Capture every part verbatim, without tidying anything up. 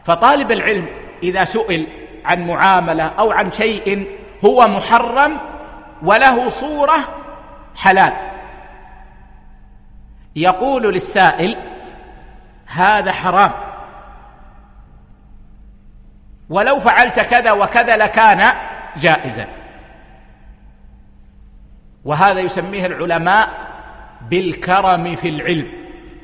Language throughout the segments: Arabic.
فطالب العلم إذا سئل عن معاملة أو عن شيء هو محرم وله صورة حلال، يقول للسائل: هذا حرام، ولو فعلت كذا وكذا لكان جائزا. وهذا يسميه العلماء بالكرم في العلم.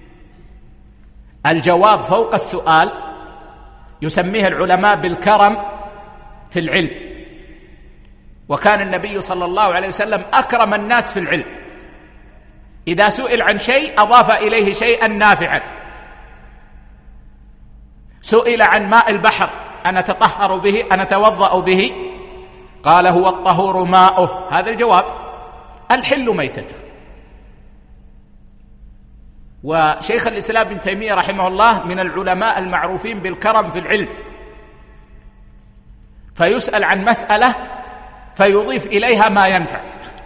الجواب فوق السؤال يسميه العلماء بالكرم في العلم. وكان النبي صلى الله عليه وسلم أكرم الناس في العلم، إذا سئل عن شيء أضاف إليه شيئا نافعا. سئل عن ماء البحر: أنا أتطهر به، أنا أتوضأ به؟ قال: هو الطهور ماؤه. هذا الجواب. الحل ميتته. وشيخ الإسلام ابن تيمية رحمه الله من العلماء المعروفين بالكرم في العلم، فيسأل عن مسألة فيضيف إليها ما ينفع.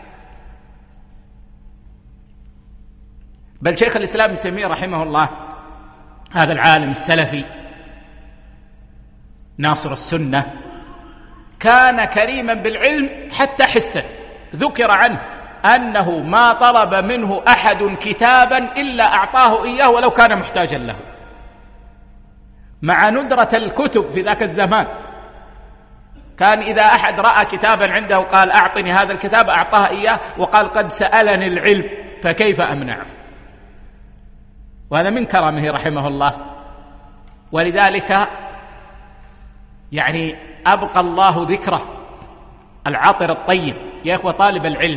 بل شيخ الإسلام ابن تيمية رحمه الله هذا العالم السلفي ناصر السنة كان كريما بالعلم حتى حسا. ذكر عنه أنه ما طلب منه أحد كتابا إلا أعطاه إياه ولو كان محتاجا له، مع ندرة الكتب في ذاك الزمان. كان إذا أحد رأى كتابا عنده وقال: أعطني هذا الكتاب، أعطاه إياه وقال: قد سألني العلم فكيف أمنعه؟ وهذا من كرمه رحمه الله. ولذلك يعني أبقى الله ذكره العطر الطيب. يا إخوة، طالب العلم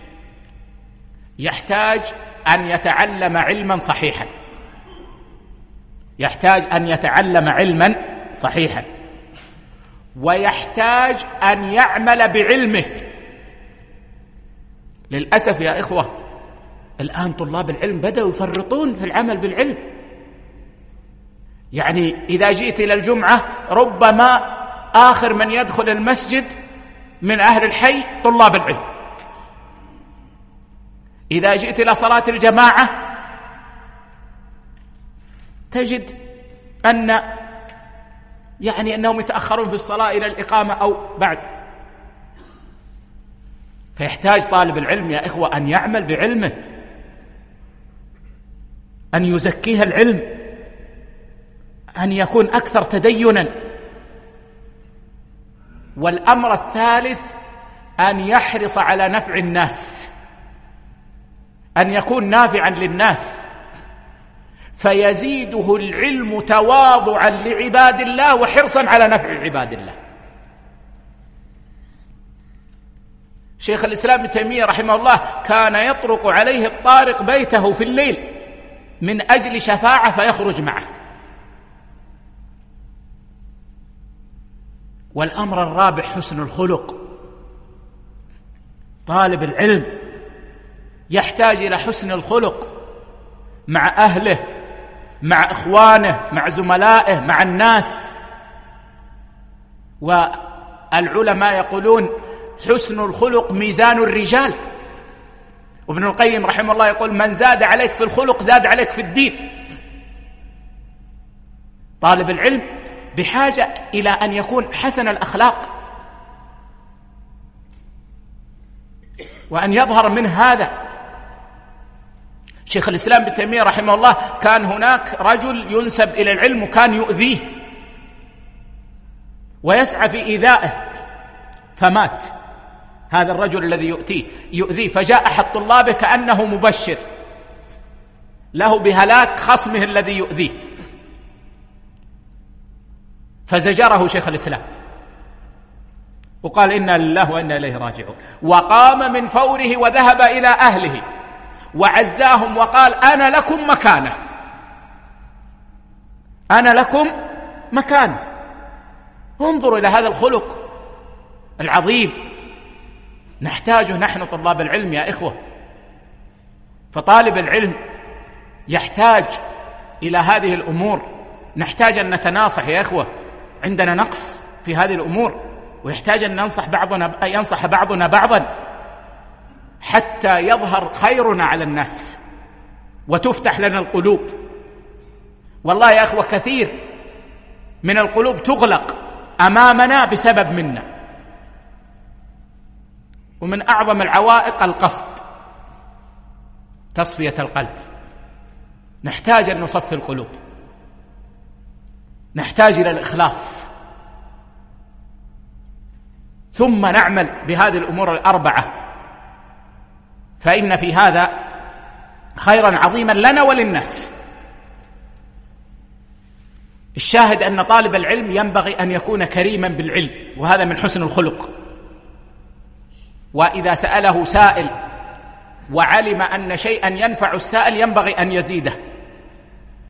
يحتاج أن يتعلم علما صحيحا، يحتاج أن يتعلم علما صحيحا، ويحتاج أن يعمل بعلمه. للأسف يا إخوة الآن طلاب العلم بدأوا يفرطون في العمل بالعلم. يعني إذا جئت إلى الجمعة ربما آخر من يدخل المسجد من أهل الحي طلاب العلم. إذا جئت إلى صلاة الجماعة تجد أن يعني أنهم يتأخرون في الصلاة إلى الإقامة أو بعد. فيحتاج طالب العلم يا إخوة أن يعمل بعلمه، أن يزكيها العلم، أن يكون أكثر تدينا. والأمر الثالث أن يحرص على نفع الناس، أن يكون نافعا للناس، فيزيده العلم تواضعا لعباد الله وحرصا على نفع عباد الله. شيخ الإسلام ابن تيمية رحمه الله كان يطرق عليه الطارق بيته في الليل من أجل شفاعة فيخرج معه. والأمر الرابع حسن الخلق. طالب العلم يحتاج إلى حسن الخلق مع أهله، مع إخوانه، مع زملائه، مع الناس. والعلماء يقولون حسن الخلق ميزان الرجال. وابن القيم رحمه الله يقول: من زاد عليك في الخلق زاد عليك في الدين. طالب العلم بحاجة إلى أن يكون حسن الأخلاق، وأن يظهر من هذا. شيخ الإسلام ابن تيمية رحمه الله كان هناك رجل ينسب إلى العلم وكان يؤذيه ويسعى في إيذائه، فمات هذا الرجل الذي يؤتيه يؤذيه. فجاء أحد طلابه كأنه مبشر له بهلاك خصمه الذي يؤذيه، فزجره شيخ الإسلام وقال: إنا لله وإنا إليه راجعون. وقام من فوره وذهب إلى أهله وعزاهم وقال: أنا لكم مكانة، أنا لكم مكانة. انظروا إلى هذا الخلق العظيم نحتاجه نحن طلاب العلم يا إخوة. فطالب العلم يحتاج إلى هذه الأمور. نحتاج أن نتناصح يا إخوة، عندنا نقص في هذه الأمور، ويحتاج أن ننصح بعضنا ينصح بعضنا بعضا حتى يظهر خيرنا على الناس وتفتح لنا القلوب. والله يا أخوة كثير من القلوب تغلق أمامنا بسبب منا. ومن أعظم العوائق القصد، تصفية القلب. نحتاج أن نصفي القلوب، نحتاج إلى الإخلاص، ثم نعمل بهذه الأمور الأربعة، فإن في هذا خيرا عظيما لنا وللناس. الشاهد أن طالب العلم ينبغي أن يكون كريما بالعلم، وهذا من حسن الخلق. وإذا سأله سائل وعلم أن شيئا ينفع السائل ينبغي أن يزيده،